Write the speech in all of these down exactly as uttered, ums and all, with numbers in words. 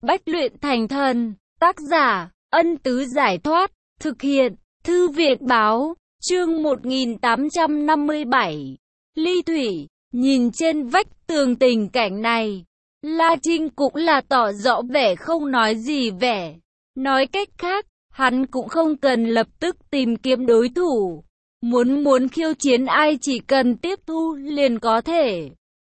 Bách luyện thành thần. Tác giả, Ân Tứ Giải Thoát. Thực hiện, Thư viện Báo. Chương một nghìn tám trăm năm mươi bảy. Ly Thủy. Nhìn trên vách tường tình cảnh này, La Trinh cũng là tỏ rõ vẻ không nói gì vẻ. Nói cách khác, hắn cũng không cần lập tức tìm kiếm đối thủ. Muốn muốn khiêu chiến ai chỉ cần tiếp thu liền có thể.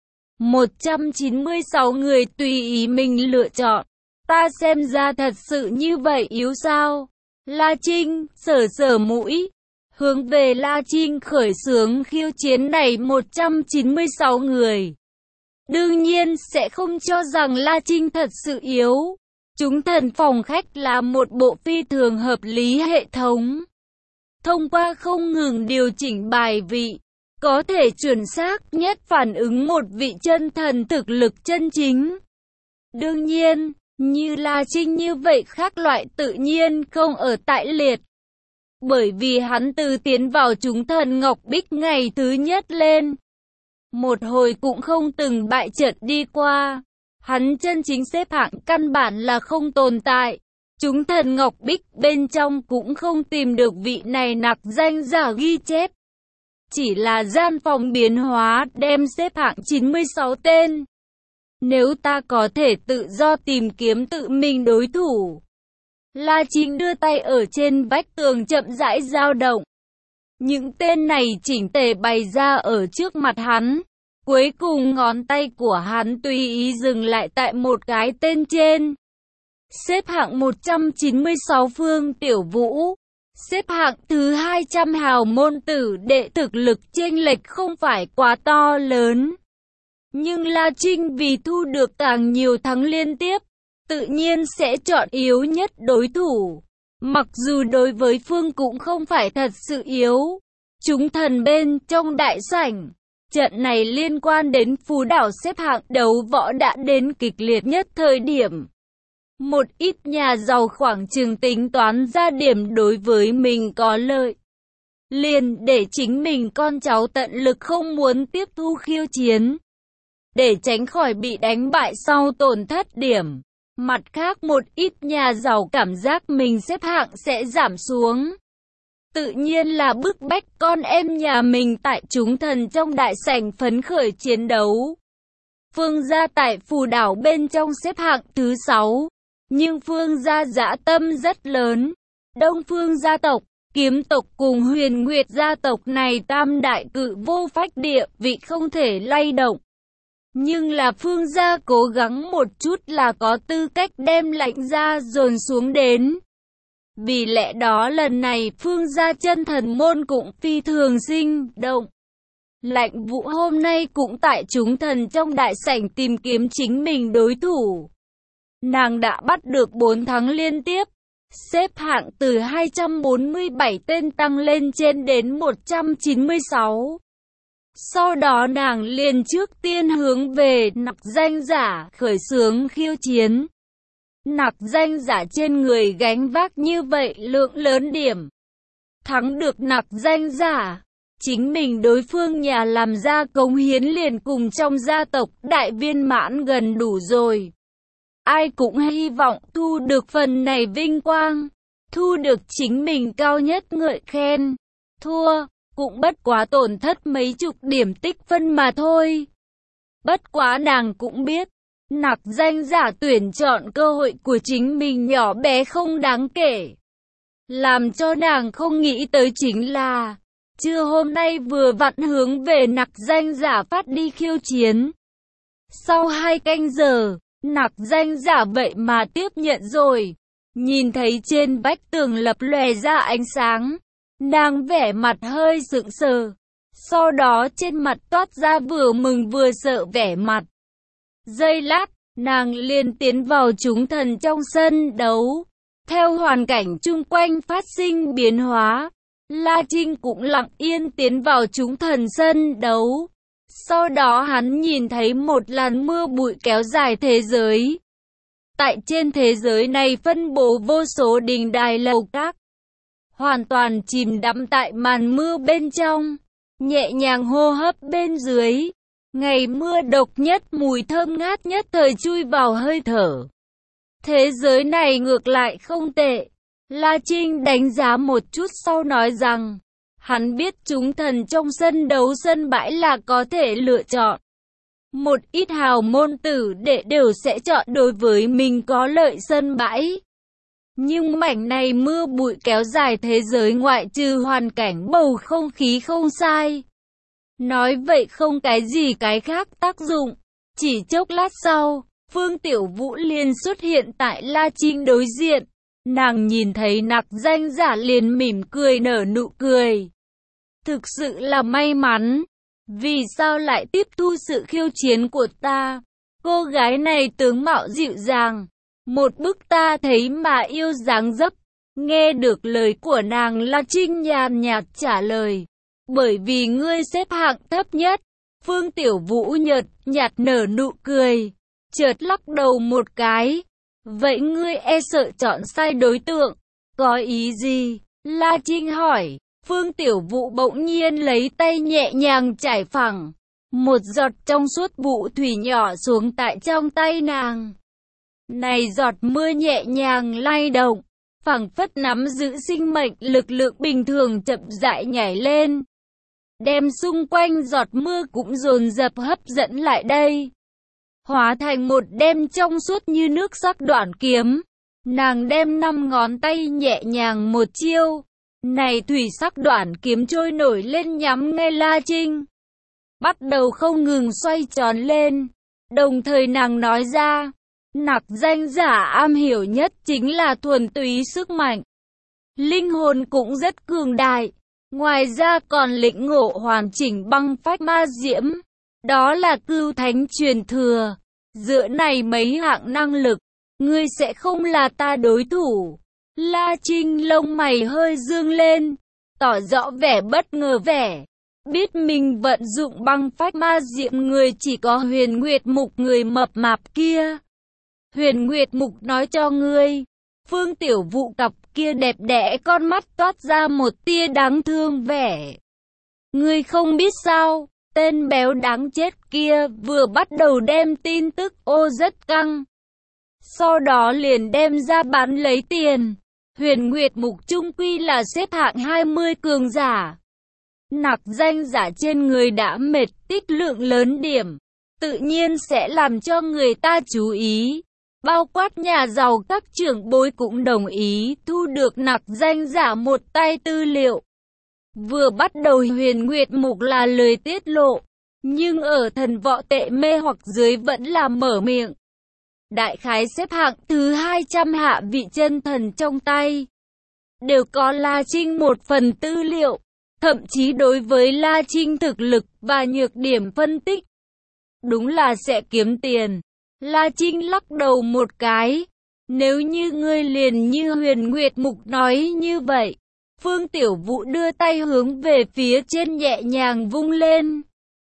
một trăm chín mươi sáu người tùy ý mình lựa chọn. Ta xem ra thật sự như vậy yếu sao? La Trinh sờ sờ mũi, hướng về La Trinh khởi xướng khiêu chiến này một trăm chín mươi sáu người. Đương nhiên sẽ không cho rằng La Trinh thật sự yếu. Chúng thần phòng khách là một bộ phi thường hợp lý hệ thống. Thông qua không ngừng điều chỉnh bài vị, có thể chuẩn xác nhất phản ứng một vị chân thần thực lực chân chính. Đương nhiên, như La Trinh như vậy khác loại tự nhiên không ở tại liệt. Bởi vì hắn từ tiến vào chúng thần Ngọc Bích ngày thứ nhất lên, một hồi cũng không từng bại trận đi qua. Hắn chân chính xếp hạng căn bản là không tồn tại. Chúng thần Ngọc Bích bên trong cũng không tìm được vị này nặc danh giả ghi chép. Chỉ là gian phòng biến hóa đem xếp hạng chín mươi sáu tên. Nếu ta có thể tự do tìm kiếm tự mình đối thủ. La Trinh đưa tay ở trên vách tường chậm rãi dao động. Những tên này chỉnh tề bày ra ở trước mặt hắn. Cuối cùng ngón tay của hắn tùy ý dừng lại tại một cái tên trên. Xếp hạng một trăm chín mươi sáu Phương Tiểu Vũ. Xếp hạng thứ hai trăm Hào Môn Tử Đệ, thực lực chênh lệch không phải quá to lớn. Nhưng La Trinh vì thu được càng nhiều thắng liên tiếp, tự nhiên sẽ chọn yếu nhất đối thủ. Mặc dù đối với Phương cũng không phải thật sự yếu. Chúng thần bên trong đại sảnh. Trận này liên quan đến Phú Đảo xếp hạng đấu võ đã đến kịch liệt nhất thời điểm. Một ít nhà giàu khoảng chừng tính toán ra điểm đối với mình có lợi. Liền để chính mình con cháu tận lực không muốn tiếp thu khiêu chiến. Để tránh khỏi bị đánh bại sau tổn thất điểm. Mặt khác một ít nhà giàu cảm giác mình xếp hạng sẽ giảm xuống. Tự nhiên là bức bách con em nhà mình tại chúng thần trong đại sảnh phấn khởi chiến đấu. Phương gia tại Phù Đảo bên trong xếp hạng thứ sáu. Nhưng Phương gia dã tâm rất lớn. Đông Phương gia tộc, Kiếm tộc cùng Huyền Nguyệt gia tộc này tam đại cự vô phách địa vị không thể lay động. Nhưng là Phương gia cố gắng một chút là có tư cách đem lạnh gia dồn xuống đến. Vì lẽ đó lần này Phương gia chân thần môn cũng phi thường sinh động. Lạnh Vũ hôm nay cũng tại chúng thần trong đại sảnh tìm kiếm chính mình đối thủ. Nàng đã bắt được bốn thắng liên tiếp, xếp hạng từ hai trăm bốn mươi bảy tên tăng lên trên đến một trăm chín mươi sáu. Sau đó nàng liền trước tiên hướng về nặc danh giả khởi xướng khiêu chiến. Nặc danh giả trên người gánh vác như vậy lượng lớn điểm. Thắng được nặc danh giả, chính mình đối phương nhà làm ra cống hiến liền cùng trong gia tộc đại viên mãn gần đủ rồi. Ai cũng hy vọng thu được phần này vinh quang, thu được chính mình cao nhất ngợi khen. Thua, cũng bất quá tổn thất mấy chục điểm tích phân mà thôi. Bất quá nàng cũng biết, nặc danh giả tuyển chọn cơ hội của chính mình nhỏ bé không đáng kể. Làm cho nàng không nghĩ tới chính là, trưa hôm nay vừa vặn hướng về nặc danh giả phát đi khiêu chiến. Sau hai canh giờ, nặc danh giả vậy mà tiếp nhận rồi. Nhìn thấy trên vách tường lập lòe ra ánh sáng, nàng vẻ mặt hơi sững sờ. Sau đó trên mặt toát ra vừa mừng vừa sợ vẻ mặt. Giây lát, nàng liền tiến vào chúng thần trong sân đấu. Theo hoàn cảnh chung quanh phát sinh biến hóa, La Trinh cũng lặng yên tiến vào chúng thần sân đấu. Sau đó hắn nhìn thấy một làn mưa bụi kéo dài thế giới. Tại trên thế giới này phân bố vô số đình đài lầu các. Hoàn toàn chìm đắm tại màn mưa bên trong. Nhẹ nhàng hô hấp bên dưới. Ngày mưa độc nhất, mùi thơm ngát nhất thời chui vào hơi thở. Thế giới này ngược lại không tệ. La Trinh đánh giá một chút sau nói rằng, hắn biết chúng thần trong sân đấu sân bãi là có thể lựa chọn. Một ít hào môn tử đệ đều sẽ chọn đối với mình có lợi sân bãi. Nhưng mảnh này mưa bụi kéo dài thế giới ngoại trừ hoàn cảnh bầu không khí không sai. Nói vậy không cái gì cái khác tác dụng. Chỉ chốc lát sau, Phương Tiểu Vũ liền xuất hiện tại La Trinh đối diện. Nàng nhìn thấy nặc danh giả liền mỉm cười nở nụ cười. Thực sự là may mắn. Vì sao lại tiếp thu sự khiêu chiến của ta? Cô gái này tướng mạo dịu dàng. Một bức ta thấy mà yêu dáng dấp. Nghe được lời của nàng, La Trinh nhàn nhạt trả lời. Bởi vì ngươi xếp hạng thấp nhất. Phương Tiểu Vũ nhợt nhạt nở nụ cười. Chợt lắc đầu một cái. Vậy ngươi e sợ chọn sai đối tượng. Có ý gì? La Trinh hỏi. Phương Tiểu Vũ bỗng nhiên lấy tay nhẹ nhàng chải phẳng. Một giọt trong suốt vũ thủy nhỏ xuống tại trong tay nàng. Này giọt mưa nhẹ nhàng lay động, phảng phất nắm giữ sinh mệnh, lực lượng bình thường chậm rãi nhảy lên. Đem xung quanh giọt mưa cũng dồn dập hấp dẫn lại đây. Hóa thành một đem trong suốt như nước sắc đoạn kiếm. Nàng đem năm ngón tay nhẹ nhàng một chiêu. Này thủy sắc đoạn kiếm trôi nổi lên nhắm ngay La Trinh. Bắt đầu không ngừng xoay tròn lên. Đồng thời nàng nói ra, nặc danh giả am hiểu nhất chính là thuần túy sức mạnh. Linh hồn cũng rất cường đại. Ngoài ra còn lĩnh ngộ hoàn chỉnh băng phách ma diễm. Đó là cưu thánh truyền thừa. Giữa này mấy hạng năng lực, ngươi sẽ không là ta đối thủ. La Trinh lông mày hơi dương lên, tỏ rõ vẻ bất ngờ vẻ. Biết mình vận dụng băng phách ma diệm người chỉ có Huyền Nguyệt Mục người mập mạp kia. Huyền Nguyệt Mục nói cho ngươi. Phương Tiểu Vũ cặp kia đẹp đẽ con mắt toát ra một tia đáng thương vẻ. Ngươi không biết sao, tên béo đáng chết kia vừa bắt đầu đem tin tức ô rất căng. Sau đó liền đem ra bán lấy tiền. Huyền Nguyệt Mục chung quy là xếp hạng hai mươi cường giả. Nặc danh giả trên người đã mệt tích lượng lớn điểm, tự nhiên sẽ làm cho người ta chú ý. Bao quát nhà giàu các trưởng bối cũng đồng ý thu được nặc danh giả một tay tư liệu. Vừa bắt đầu Huyền Nguyệt Mục là lời tiết lộ, nhưng ở thần võ tệ mê hoặc dưới vẫn là mở miệng. Đại khái xếp hạng thứ hai trăm hạ vị chân thần trong tay. Đều có La Trinh một phần tư liệu, thậm chí đối với La Trinh thực lực và nhược điểm phân tích. Đúng là sẽ kiếm tiền. La Trinh lắc đầu một cái. Nếu như ngươi liền như Huyền Nguyệt Mục nói như vậy. Phương Tiểu Vũ đưa tay hướng về phía trên nhẹ nhàng vung lên.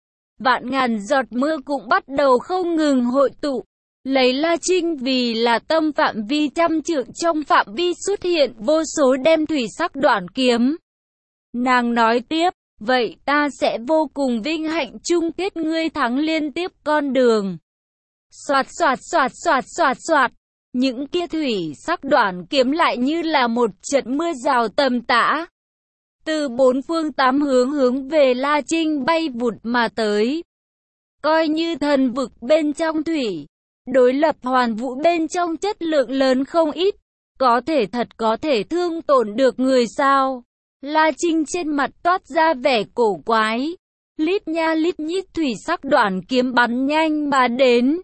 Vạn ngàn giọt mưa cũng bắt đầu không ngừng hội tụ. Lấy La Trinh vì là tâm phạm vi trăm trượng, trong phạm vi xuất hiện vô số đem thủy sắc đoạn kiếm. Nàng nói tiếp, vậy ta sẽ vô cùng vinh hạnh chung kết ngươi thắng liên tiếp con đường. Soạt soạt soạt soạt soạt soạt, những kia thủy sắc đoạn kiếm lại như là một trận mưa rào tầm tã. Từ bốn phương tám hướng hướng về La Trinh bay vụt mà tới. Coi như thần vực bên trong thủy. Đối lập hoàn vũ bên trong chất lượng lớn không ít, có thể thật có thể thương tổn được người sao? La Trinh trên mặt toát ra vẻ cổ quái, lít nha lít nhít thủy sắc đoạn kiếm bắn nhanh mà đến,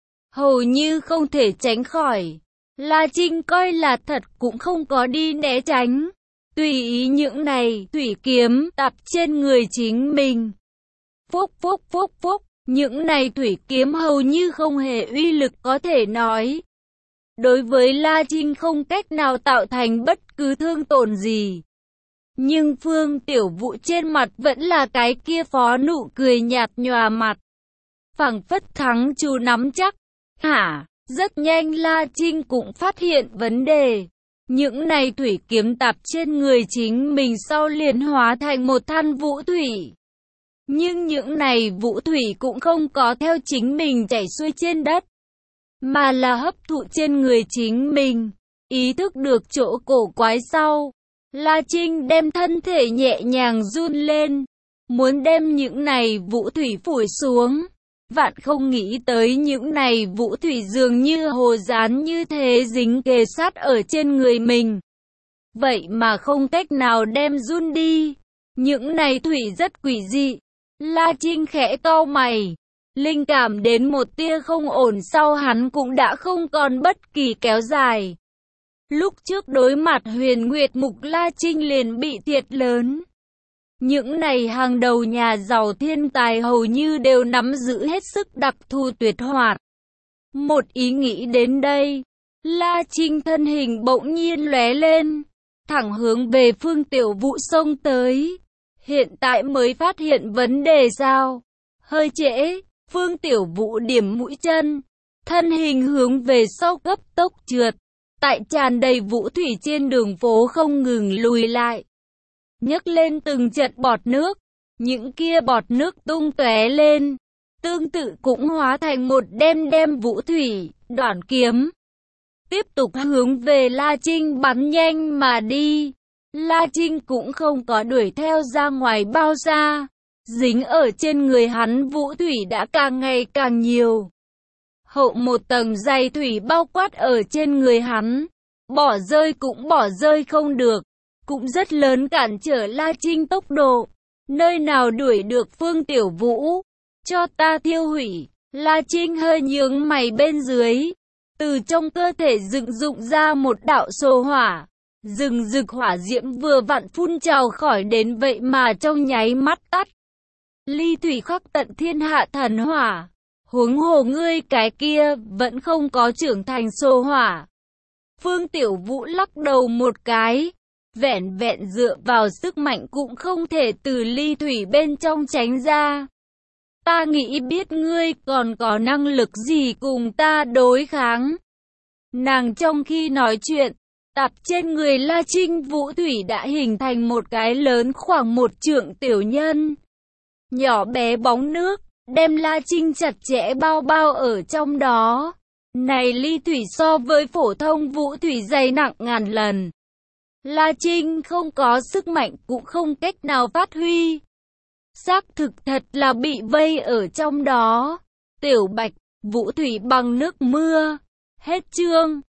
hầu như không thể tránh khỏi. La Trinh coi là thật cũng không có đi né tránh, tùy ý những này thủy kiếm tập trên người chính mình. Phúc phúc phúc phúc. Những này thủy kiếm hầu như không hề uy lực có thể nói. Đối với La Trinh không cách nào tạo thành bất cứ thương tổn gì. Nhưng Phương Tiểu Vũ trên mặt vẫn là cái kia phó nụ cười nhạt nhòa mặt. Phảng phất thắng chú nắm chắc. Hả? Rất nhanh La Trinh cũng phát hiện vấn đề. Những này thủy kiếm tạp trên người chính mình sau liền hóa thành một than vũ thủy. Nhưng những này vũ thủy cũng không có theo chính mình chảy xuôi trên đất. mà là hấp thụ trên người chính mình. Ý thức được chỗ cổ quái sau, La Trinh đem thân thể nhẹ nhàng run lên, muốn đem những này vũ thủy phủi xuống. Vạn không nghĩ tới những này vũ thủy dường như hồ dán như thế dính kề sát ở trên người mình. Vậy mà không cách nào đem run đi. Những này thủy rất quỷ dị. La Trinh khẽ cau mày. Linh cảm đến một tia không ổn sau hắn cũng đã không còn bất kỳ kéo dài. Lúc trước đối mặt Huyền Nguyệt Mục, La Trinh liền bị thiệt lớn. Những này hàng đầu nhà giàu thiên tài hầu như đều nắm giữ hết sức đặc thù tuyệt hoạt. Một ý nghĩ đến đây, La Trinh thân hình bỗng nhiên lóe lên, thẳng hướng về Phương Tiểu Vũ xông tới. Hiện tại mới phát hiện vấn đề sao? Hơi trễ, Phương Tiểu Vũ điểm mũi chân, thân hình hướng về sau cấp tốc trượt. Tại tràn đầy vũ thủy trên đường phố không ngừng lùi lại, nhấc lên từng trận bọt nước, những kia bọt nước tung tóe lên, tương tự cũng hóa thành một đem đem vũ thủy, đoạn kiếm. Tiếp tục hướng về La Trinh bắn nhanh mà đi. La Trinh cũng không có đuổi theo ra ngoài bao xa, dính ở trên người hắn vũ thủy đã càng ngày càng nhiều. Hậu một tầng dày thủy bao quát ở trên người hắn, bỏ rơi cũng bỏ rơi không được, cũng rất lớn cản trở La Trinh tốc độ. Nơi nào đuổi được Phương Tiểu Vũ, cho ta thiêu hủy. La Trinh hơi nhướng mày bên dưới, từ trong cơ thể dựng dụng ra một đạo sồ hỏa, rừng rực hỏa diễm vừa vặn phun trào khỏi đến vậy mà trong nháy mắt tắt. Ly thủy khắc tận thiên hạ thần hỏa. Huống hồ ngươi cái kia vẫn không có trưởng thành sồ hỏa. Phương Tiểu Vũ lắc đầu một cái, vẹn vẹn dựa vào sức mạnh cũng không thể từ ly thủy bên trong tránh ra. Ta nghĩ biết ngươi còn có năng lực gì cùng ta đối kháng. Nàng trong khi nói chuyện, tập trên người La Trinh vũ thủy đã hình thành một cái lớn khoảng một trượng tiểu nhân. Nhỏ bé bóng nước, đem La Trinh chặt chẽ bao bao ở trong đó. Này ly thủy so với phổ thông vũ thủy dày nặng ngàn lần. La Trinh không có sức mạnh cũng không cách nào phát huy. Xác thực thật là bị vây ở trong đó. Tiểu Bạch, vũ thủy bằng nước mưa. Hết chương.